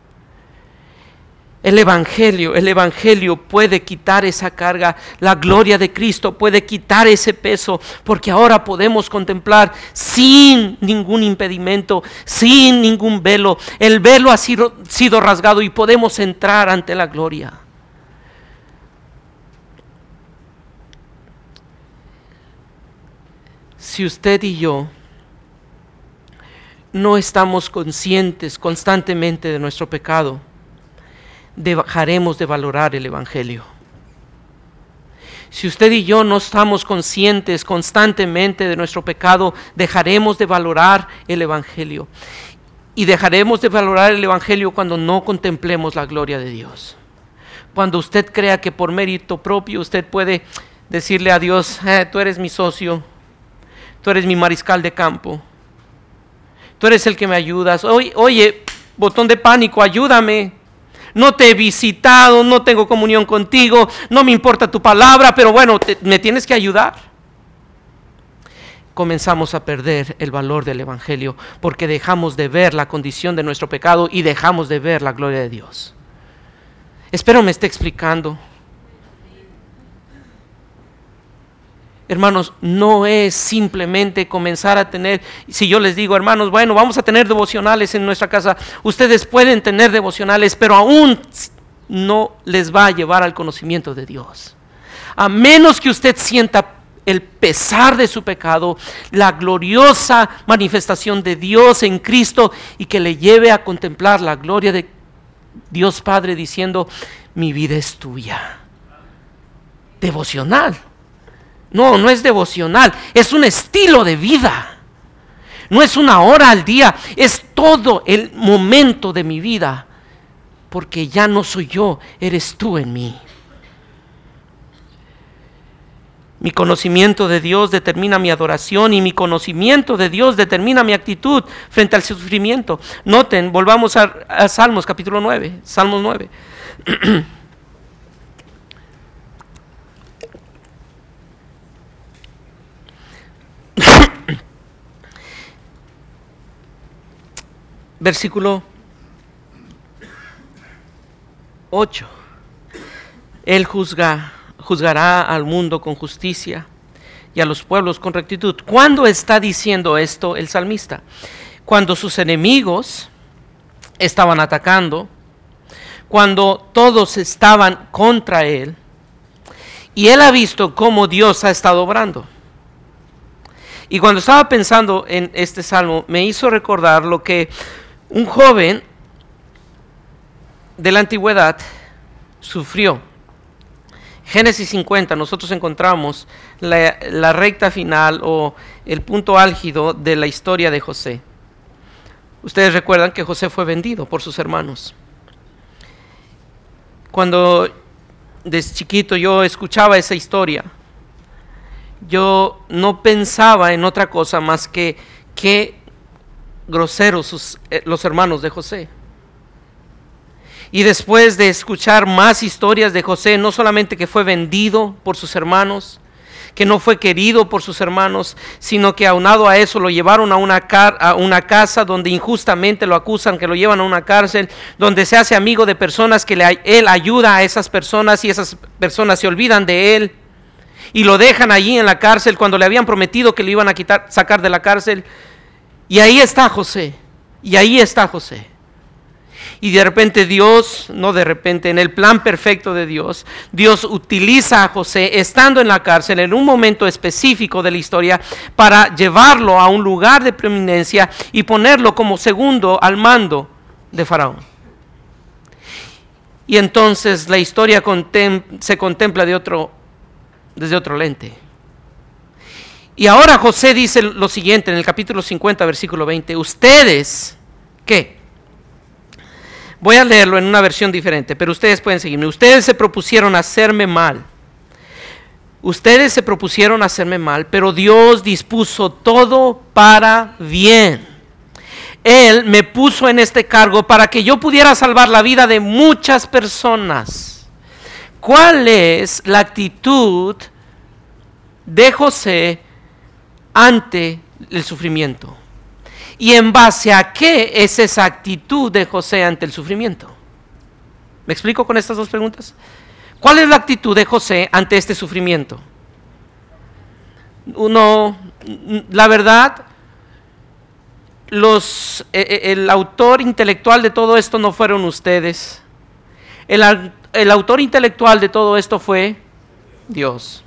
S1: El Evangelio, el Evangelio puede quitar esa carga, la gloria de Cristo puede quitar ese peso, porque ahora podemos contemplar sin ningún impedimento, sin ningún velo. El velo ha sido, sido rasgado y podemos entrar ante la gloria. Si usted y yo no estamos conscientes constantemente de nuestro pecado, dejaremos de valorar el Evangelio. Si usted y yo no estamos conscientes constantemente de nuestro pecado, dejaremos de valorar el Evangelio. Y dejaremos de valorar el Evangelio cuando no contemplemos la gloria de Dios. Cuando usted crea que por mérito propio usted puede decirle a Dios, eh, tú eres mi socio, tú eres mi mariscal de campo, tú eres el que me ayudas. Oye, oye, botón de pánico, ayúdame. No te he visitado, no tengo comunión contigo, no me importa tu palabra, pero bueno, te, me tienes que ayudar. Comenzamos a perder el valor del Evangelio porque dejamos de ver la condición de nuestro pecado y dejamos de ver la gloria de Dios. Espero me esté explicando. Hermanos, no es simplemente comenzar a tener, si yo les digo, hermanos, bueno, vamos a tener devocionales en nuestra casa, ustedes pueden tener devocionales, pero aún no les va a llevar al conocimiento de Dios. A menos que usted sienta el pesar de su pecado, la gloriosa manifestación de Dios en Cristo y que le lleve a contemplar la gloria de Dios Padre diciendo, mi vida es tuya. Devocional. No, no es devocional, es un estilo de vida. No es una hora al día, es todo el momento de mi vida. Porque ya no soy yo, eres tú en mí. Mi conocimiento de Dios determina mi adoración y mi conocimiento de Dios determina mi actitud frente al sufrimiento. Noten, volvamos a, a Salmos capítulo nueve, Salmos nueve. Versículo ocho. Él juzga, juzgará al mundo con justicia y a los pueblos con rectitud. ¿Cuándo está diciendo esto el salmista? Cuando sus enemigos estaban atacando, cuando todos estaban contra él, y él ha visto cómo Dios ha estado obrando. Y cuando estaba pensando en este salmo, me hizo recordar lo que un joven de la antigüedad sufrió. Génesis cincuenta, nosotros encontramos la, la recta final o el punto álgido de la historia de José. Ustedes recuerdan que José fue vendido por sus hermanos. Cuando desde chiquito yo escuchaba esa historia, yo no pensaba en otra cosa más que qué groseros sus, eh, los hermanos de José. Y después de escuchar más historias de José, no solamente que fue vendido por sus hermanos, que no fue querido por sus hermanos, sino que aunado a eso lo llevaron a una, car- a una casa donde injustamente lo acusan, que lo llevan a una cárcel, donde se hace amigo de personas que le, él ayuda a esas personas y esas personas se olvidan de él y lo dejan allí en la cárcel cuando le habían prometido que le iban a quitar, sacar de la cárcel. Y ahí está José, y ahí está José. Y de repente Dios, no de repente, en el plan perfecto de Dios, Dios utiliza a José estando en la cárcel en un momento específico de la historia para llevarlo a un lugar de preeminencia y ponerlo como segundo al mando de Faraón. Y entonces la historia contem- se contempla de otro, desde otro lente. Y ahora José dice lo siguiente en el capítulo cincuenta, versículo veinte. Ustedes, ¿qué? Voy a leerlo en una versión diferente, pero ustedes pueden seguirme. Ustedes se propusieron hacerme mal. Ustedes se propusieron hacerme mal, pero Dios dispuso todo para bien. Él me puso en este cargo para que yo pudiera salvar la vida de muchas personas. ¿Cuál es la actitud de José ante el sufrimiento? ¿Y en base a qué es esa actitud de José ante el sufrimiento? ¿Me explico con estas dos preguntas? ¿Cuál es la actitud de José ante este sufrimiento? Uno, la verdad, los, el autor intelectual de todo esto no fueron ustedes. El, el autor intelectual de todo esto fue Dios.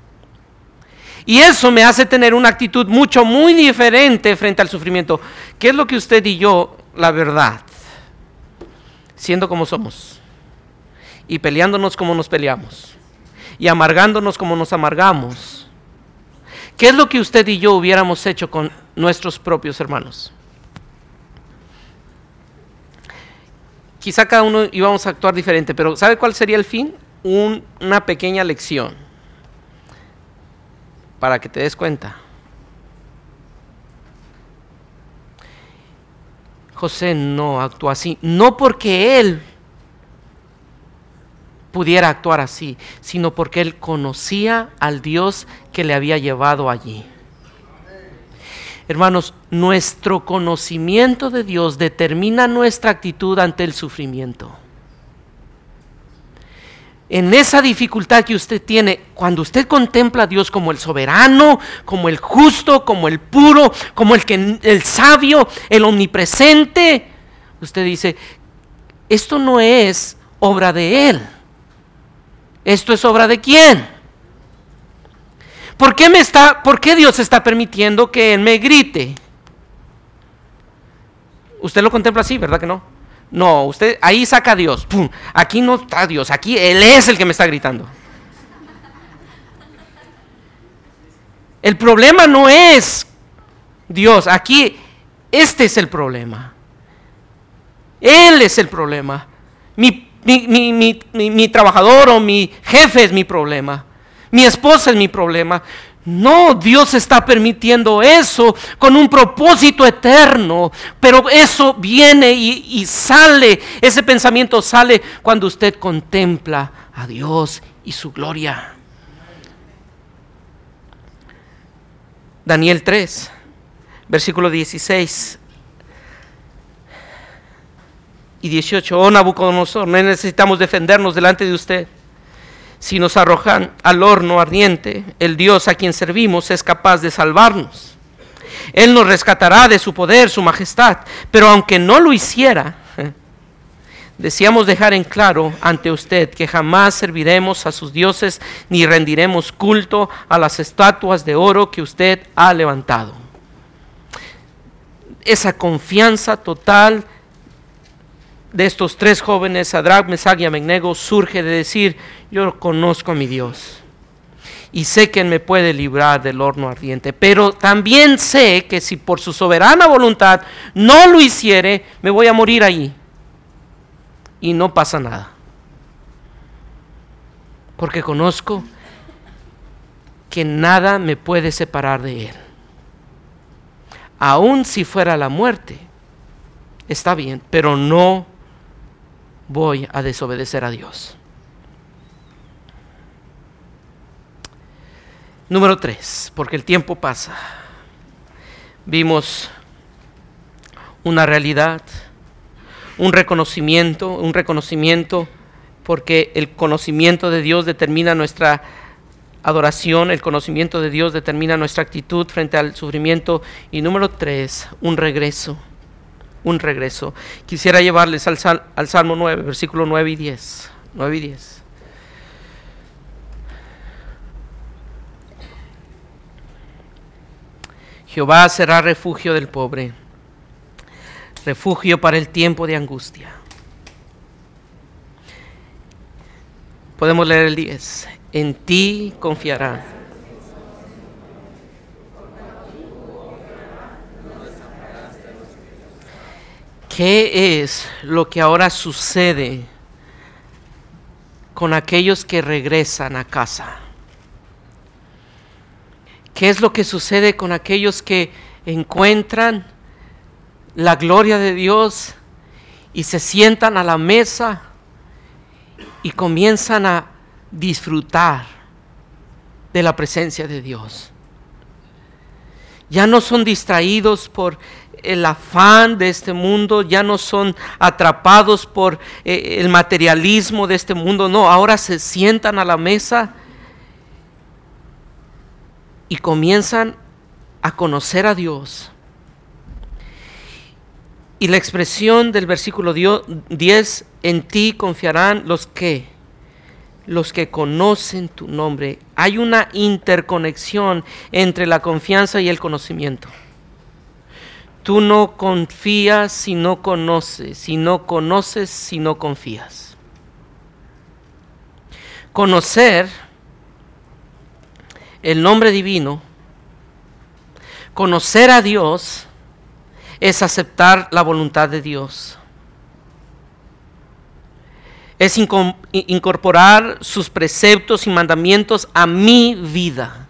S1: Y eso me hace tener una actitud mucho, muy diferente frente al sufrimiento. ¿Qué es lo que usted y yo, la verdad, siendo como somos, y peleándonos como nos peleamos, y amargándonos como nos amargamos, qué es lo que usted y yo hubiéramos hecho con nuestros propios hermanos? Quizá cada uno íbamos a actuar diferente, pero ¿sabe cuál sería el fin? Un, una pequeña lección para que te des cuenta. José no actuó así, no porque él pudiera actuar así, sino porque él conocía al Dios que le había llevado allí. Hermanos, nuestro conocimiento de Dios determina nuestra actitud ante el sufrimiento. En esa dificultad que usted tiene, cuando usted contempla a Dios como el soberano, como el justo, como el puro, como el, que, el sabio, el omnipresente, usted dice, esto no es obra de Él. ¿Esto es obra de quién? ¿Por qué, me está, ¿Por qué Dios está permitiendo que Él me grite? Usted lo contempla así, ¿verdad que no? No, usted ahí saca a Dios. ¡Pum! Aquí no está Dios, aquí Él es el que me está gritando. El problema no es Dios, aquí este es el problema. Él es el problema. Mi, mi, mi, mi, mi, mi trabajador o mi jefe es mi problema. Mi esposa es mi problema. No, Dios está permitiendo eso con un propósito eterno, pero eso viene y, y sale, ese pensamiento sale cuando usted contempla a Dios y su gloria. Daniel tres, versículo dieciséis y dieciocho. Oh Nabucodonosor, no necesitamos defendernos delante de usted. Si nos arrojan al horno ardiente, el Dios a quien servimos es capaz de salvarnos. Él nos rescatará de su poder, su majestad. Pero aunque no lo hiciera, deseamos dejar en claro ante usted que jamás serviremos a sus dioses ni rendiremos culto a las estatuas de oro que usted ha levantado. Esa confianza total de estos tres jóvenes, Sadrach, Mesach y Abednego, surge de decir, yo conozco a mi Dios y sé que Él me puede librar del horno ardiente, pero también sé que si por su soberana voluntad no lo hiciere, me voy a morir ahí y no pasa nada, porque conozco que nada me puede separar de Él. Aun si fuera la muerte, está bien, pero no voy a desobedecer a Dios. Número tres, porque el tiempo pasa. Vimos una realidad, un reconocimiento, un reconocimiento, porque el conocimiento de Dios determina nuestra adoración, el conocimiento de Dios determina nuestra actitud frente al sufrimiento. Y número tres, un regreso. Un regreso. Quisiera llevarles al, sal, al Salmo nueve, versículo nueve y diez. nueve y diez. Jehová será refugio del pobre, refugio para el tiempo de angustia. Podemos leer el diez. En ti confiará. ¿Qué es lo que ahora sucede con aquellos que regresan a casa? ¿Qué es lo que sucede con aquellos que encuentran la gloria de Dios y se sientan a la mesa y comienzan a disfrutar de la presencia de Dios. Ya no son distraídos por el afán de este mundo, ya no son atrapados por eh, el materialismo de este mundo, no, ahora se sientan a la mesa y comienzan a conocer a Dios. Y la expresión del versículo diez, en ti confiarán los que, los que conocen tu nombre. Hay una interconexión entre la confianza y el conocimiento. Tú no confías si no conoces, si no conoces si no confías. Conocer el nombre divino, conocer a Dios, es aceptar la voluntad de Dios. Es incorporar sus preceptos y mandamientos a mi vida.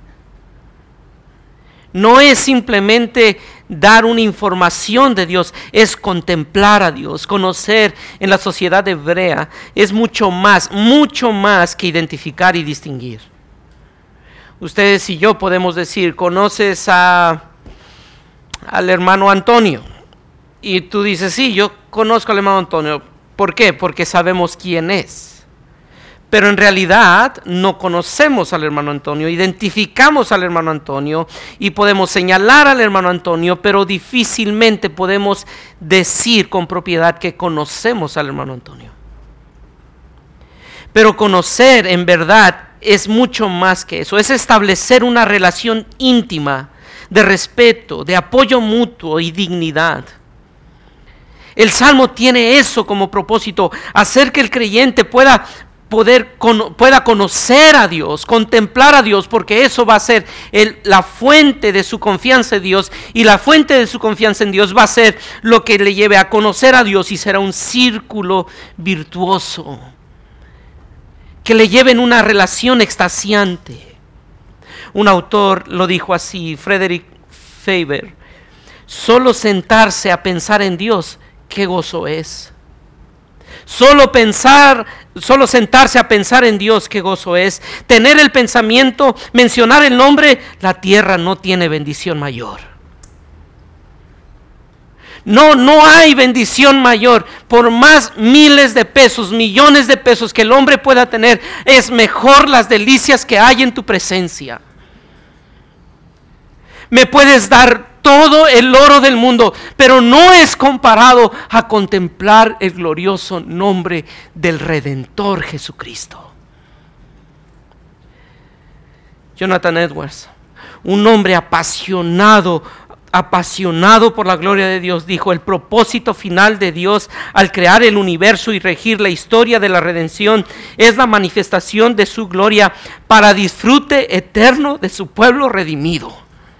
S1: No es simplemente dar una información de Dios, es contemplar a Dios. Conocer en la sociedad hebrea es mucho más, mucho más que identificar y distinguir. Ustedes y yo podemos decir, ¿conoces a, al hermano Antonio? Y tú dices, sí, yo conozco al hermano Antonio. ¿Por qué? Porque sabemos quién es. Pero en realidad no conocemos al hermano Antonio, identificamos al hermano Antonio y podemos señalar al hermano Antonio, pero difícilmente podemos decir con propiedad que conocemos al hermano Antonio. Pero conocer en verdad es mucho más que eso, es establecer una relación íntima de respeto, de apoyo mutuo y dignidad. El Salmo tiene eso como propósito, hacer que el creyente pueda, poder, con, pueda conocer a Dios, contemplar a Dios, porque eso va a ser el, la fuente de su confianza en Dios, y la fuente de su confianza en Dios va a ser lo que le lleve a conocer a Dios, y será un círculo virtuoso que le lleve en una relación extasiante. Un autor lo dijo así, Frederick Faber: solo sentarse a pensar en Dios, qué gozo es. Solo pensar, solo sentarse a pensar en Dios, qué gozo es. Tener el pensamiento, mencionar el nombre, la tierra no tiene bendición mayor. No, no hay bendición mayor. Por más miles de pesos, millones de pesos que el hombre pueda tener, es mejor las delicias que hay en tu presencia. Me puedes dar todo el oro del mundo, pero no es comparado a contemplar el glorioso nombre del Redentor Jesucristo. Jonathan Edwards, un hombre apasionado, apasionado por la gloria de Dios, dijo: el propósito final de Dios al crear el universo y regir la historia de la redención es la manifestación de su gloria para disfrute eterno de su pueblo redimido.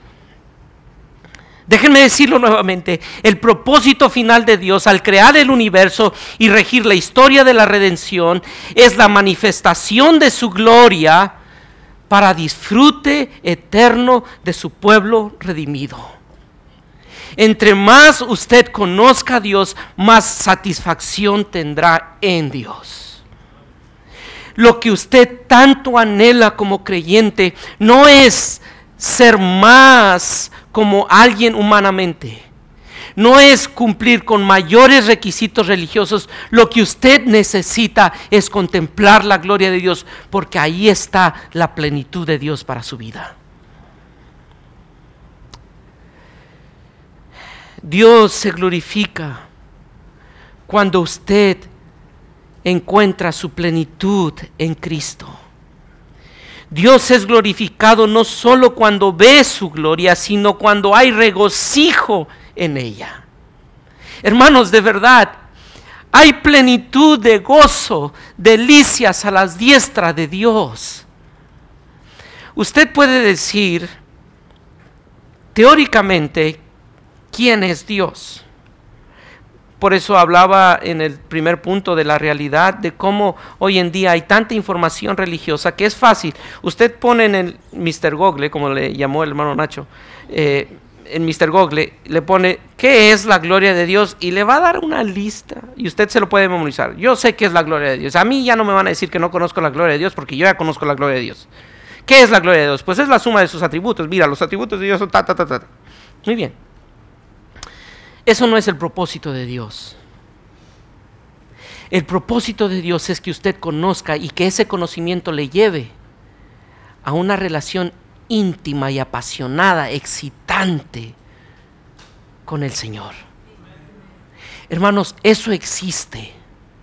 S1: Déjenme decirlo nuevamente, el propósito final de Dios al crear el universo y regir la historia de la redención es la manifestación de su gloria para disfrute eterno de su pueblo redimido. Entre más usted conozca a Dios, más satisfacción tendrá en Dios. Lo que usted tanto anhela como creyente no es ser más como alguien humanamente, no es cumplir con mayores requisitos religiosos. Lo que usted necesita es contemplar la gloria de Dios, porque ahí está la plenitud de Dios para su vida. Dios se glorifica cuando usted encuentra su plenitud en Cristo. Dios es glorificado no solo cuando ve su gloria, sino cuando hay regocijo en ella. Hermanos, de verdad, hay plenitud de gozo, delicias a las diestras de Dios. Usted puede decir, teóricamente, ¿quién es Dios? Por eso hablaba en el primer punto de la realidad, de cómo hoy en día hay tanta información religiosa que es fácil. Usted pone en el mister Google, como le llamó el hermano Nacho, eh, en mister Google, le pone ¿qué es la gloria de Dios? Y le va a dar una lista y usted se lo puede memorizar. Yo sé qué es la gloria de Dios. A mí ya no me van a decir que no conozco la gloria de Dios, porque yo ya conozco la gloria de Dios. ¿Qué es la gloria de Dios? Pues es la suma de sus atributos. Mira, los atributos de Dios son ta, ta, ta, ta. Muy bien. Eso no es el propósito de Dios. El propósito de Dios es que usted conozca y que ese conocimiento le lleve a una relación íntima y apasionada, excitante con el Señor. Hermanos, eso existe.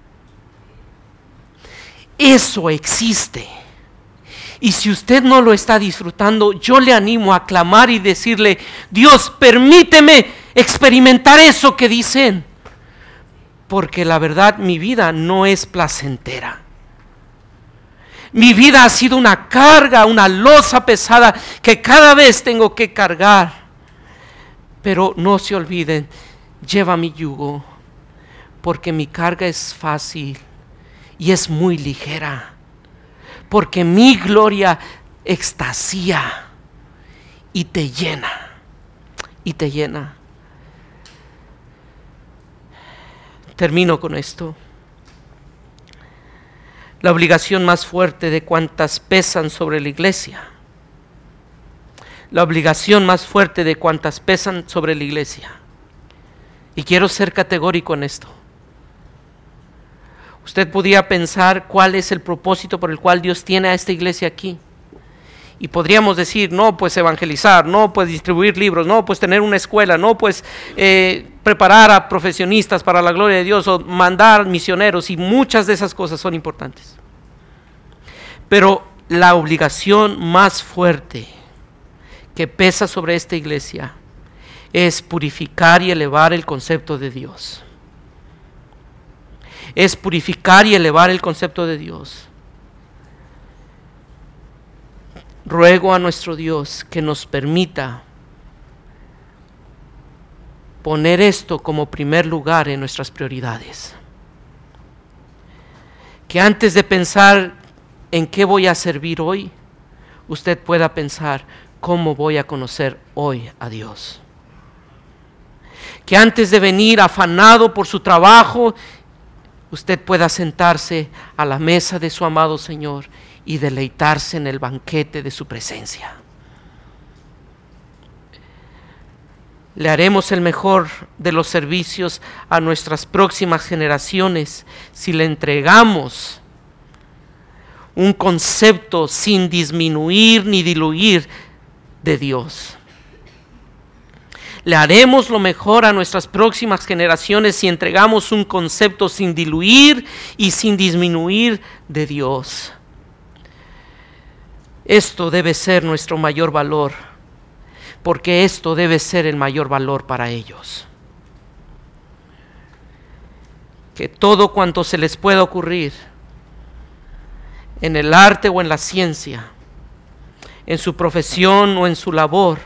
S1: Eso existe. Y si usted no lo está disfrutando, yo le animo a clamar y decirle: Dios, permíteme experimentar eso que dicen, porque la verdad mi vida no es placentera. Mi vida ha sido una carga, una losa pesada que cada vez tengo que cargar. Pero no se olviden, lleva mi yugo, porque mi carga es fácil y es muy ligera, porque mi gloria extasía y te llena, y te llena. Termino con esto. La obligación más fuerte de cuantas pesan sobre la iglesia. La obligación más fuerte de cuantas pesan sobre la iglesia. Y quiero ser categórico en esto. Usted podría pensar cuál es el propósito por el cual Dios tiene a esta iglesia aquí. Y podríamos decir, no, pues evangelizar, no, pues distribuir libros, no, pues tener una escuela, no, pues eh, preparar a profesionistas para la gloria de Dios, o mandar misioneros, y muchas de esas cosas son importantes. Pero la obligación más fuerte que pesa sobre esta iglesia es purificar y elevar el concepto de Dios. Es purificar y elevar el concepto de Dios. Ruego a nuestro Dios que nos permita poner esto como primer lugar en nuestras prioridades. Que antes de pensar en qué voy a servir hoy, usted pueda pensar cómo voy a conocer hoy a Dios. Que antes de venir afanado por su trabajo, usted pueda sentarse a la mesa de su amado Señor y deleitarse en el banquete de su presencia. Le haremos el mejor de los servicios a nuestras próximas generaciones si le entregamos un concepto sin disminuir ni diluir de Dios. Le haremos lo mejor a nuestras próximas generaciones si entregamos un concepto sin diluir y sin disminuir de Dios. Esto debe ser nuestro mayor valor, porque esto debe ser el mayor valor para ellos. Que todo cuanto se les pueda ocurrir, en el arte o en la ciencia, en su profesión o en su labor,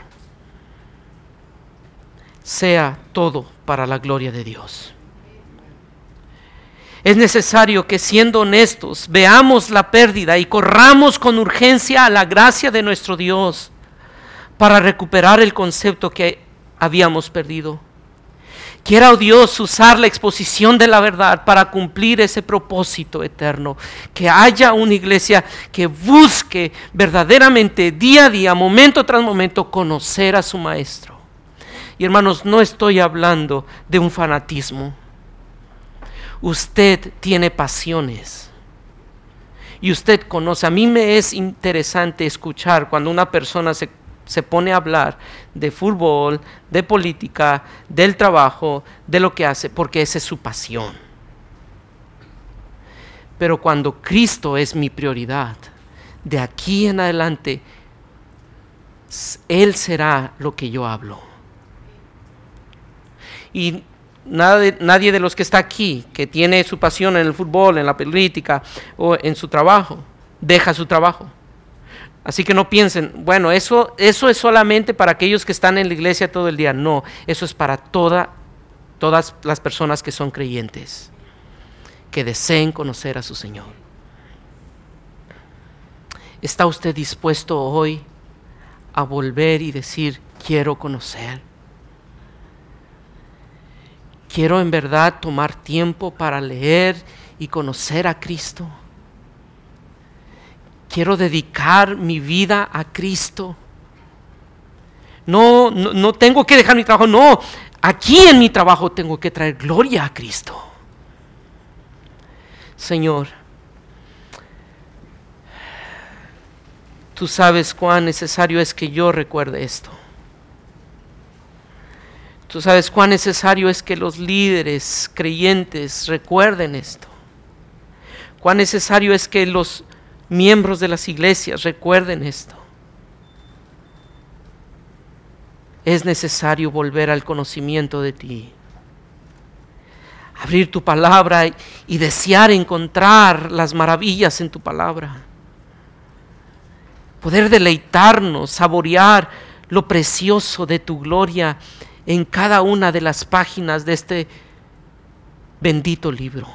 S1: sea todo para la gloria de Dios. Es necesario que, siendo honestos, veamos la pérdida y corramos con urgencia a la gracia de nuestro Dios para recuperar el concepto que habíamos perdido. Quiera, oh Dios, usar la exposición de la verdad para cumplir ese propósito eterno. Que haya una iglesia que busque verdaderamente día a día, momento tras momento, conocer a su Maestro. Y hermanos, no estoy hablando de un fanatismo. Usted tiene pasiones y usted conoce. A mí me es interesante escuchar cuando una persona se, se pone a hablar de fútbol, de política, del trabajo, de lo que hace, porque esa es su pasión. Pero cuando Cristo es mi prioridad, de aquí en adelante, Él será lo que yo hablo. Y Nada de, nadie de los que está aquí, que tiene su pasión en el fútbol, en la política o en su trabajo, deja su trabajo. Así que no piensen, bueno, eso, eso es solamente para aquellos que están en la iglesia todo el día. No, eso es para toda, todas las personas que son creyentes, que deseen conocer a su Señor. ¿Está usted dispuesto hoy a volver y decir, quiero conocer quiero en verdad tomar tiempo para leer y conocer a Cristo. Quiero dedicar mi vida a Cristo. No, no, no tengo que dejar mi trabajo, no. Aquí en mi trabajo tengo que traer gloria a Cristo. Señor, tú sabes cuán necesario es que yo recuerde esto. Tú sabes cuán necesario es que los líderes creyentes recuerden esto. Cuán necesario es que los miembros de las iglesias recuerden esto. Es necesario volver al conocimiento de ti. Abrir tu palabra y desear encontrar las maravillas en tu palabra. Poder deleitarnos, saborear lo precioso de tu gloria en cada una de las páginas de este bendito libro.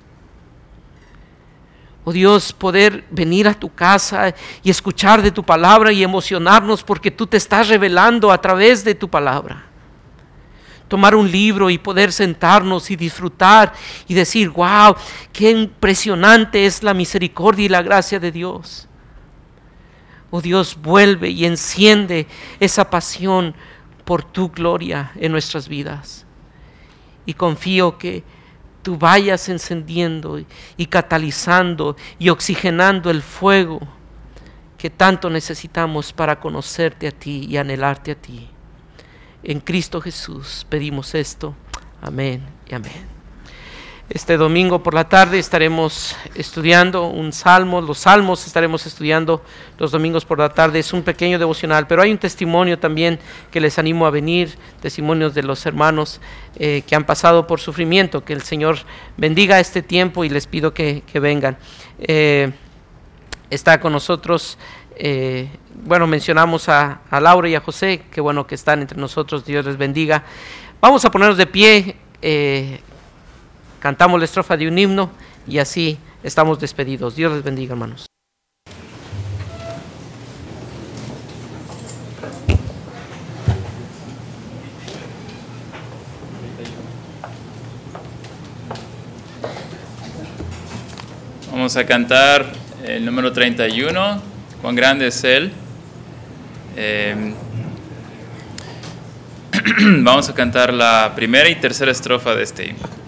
S1: Oh Dios, poder venir a tu casa y escuchar de tu palabra y emocionarnos porque tú te estás revelando a través de tu palabra. Tomar un libro y poder sentarnos y disfrutar y decir, wow, qué impresionante es la misericordia y la gracia de Dios. Oh Dios, vuelve y enciende esa pasión por tu gloria en nuestras vidas. Y confío que tú vayas encendiendo y catalizando y oxigenando el fuego que tanto necesitamos para conocerte a ti y anhelarte a ti. En Cristo Jesús pedimos esto. Amén y amén. Este domingo por la tarde estaremos estudiando un salmo, los salmos estaremos estudiando los domingos por la tarde. Es un pequeño devocional, pero hay un testimonio también que les animo a venir, testimonios de los hermanos eh, que han pasado por sufrimiento. Que el Señor bendiga este tiempo y les pido que, que vengan. Eh, está con nosotros, eh, bueno, mencionamos a, a Laura y a José, qué bueno que están entre nosotros, Dios les bendiga. Vamos a ponernos de pie. Eh, Cantamos la estrofa de un himno y así estamos despedidos. Dios les bendiga, hermanos.
S2: Vamos a cantar el número treinta y uno, Cuán grande es Él. Eh, vamos a cantar la primera y tercera estrofa de este himno.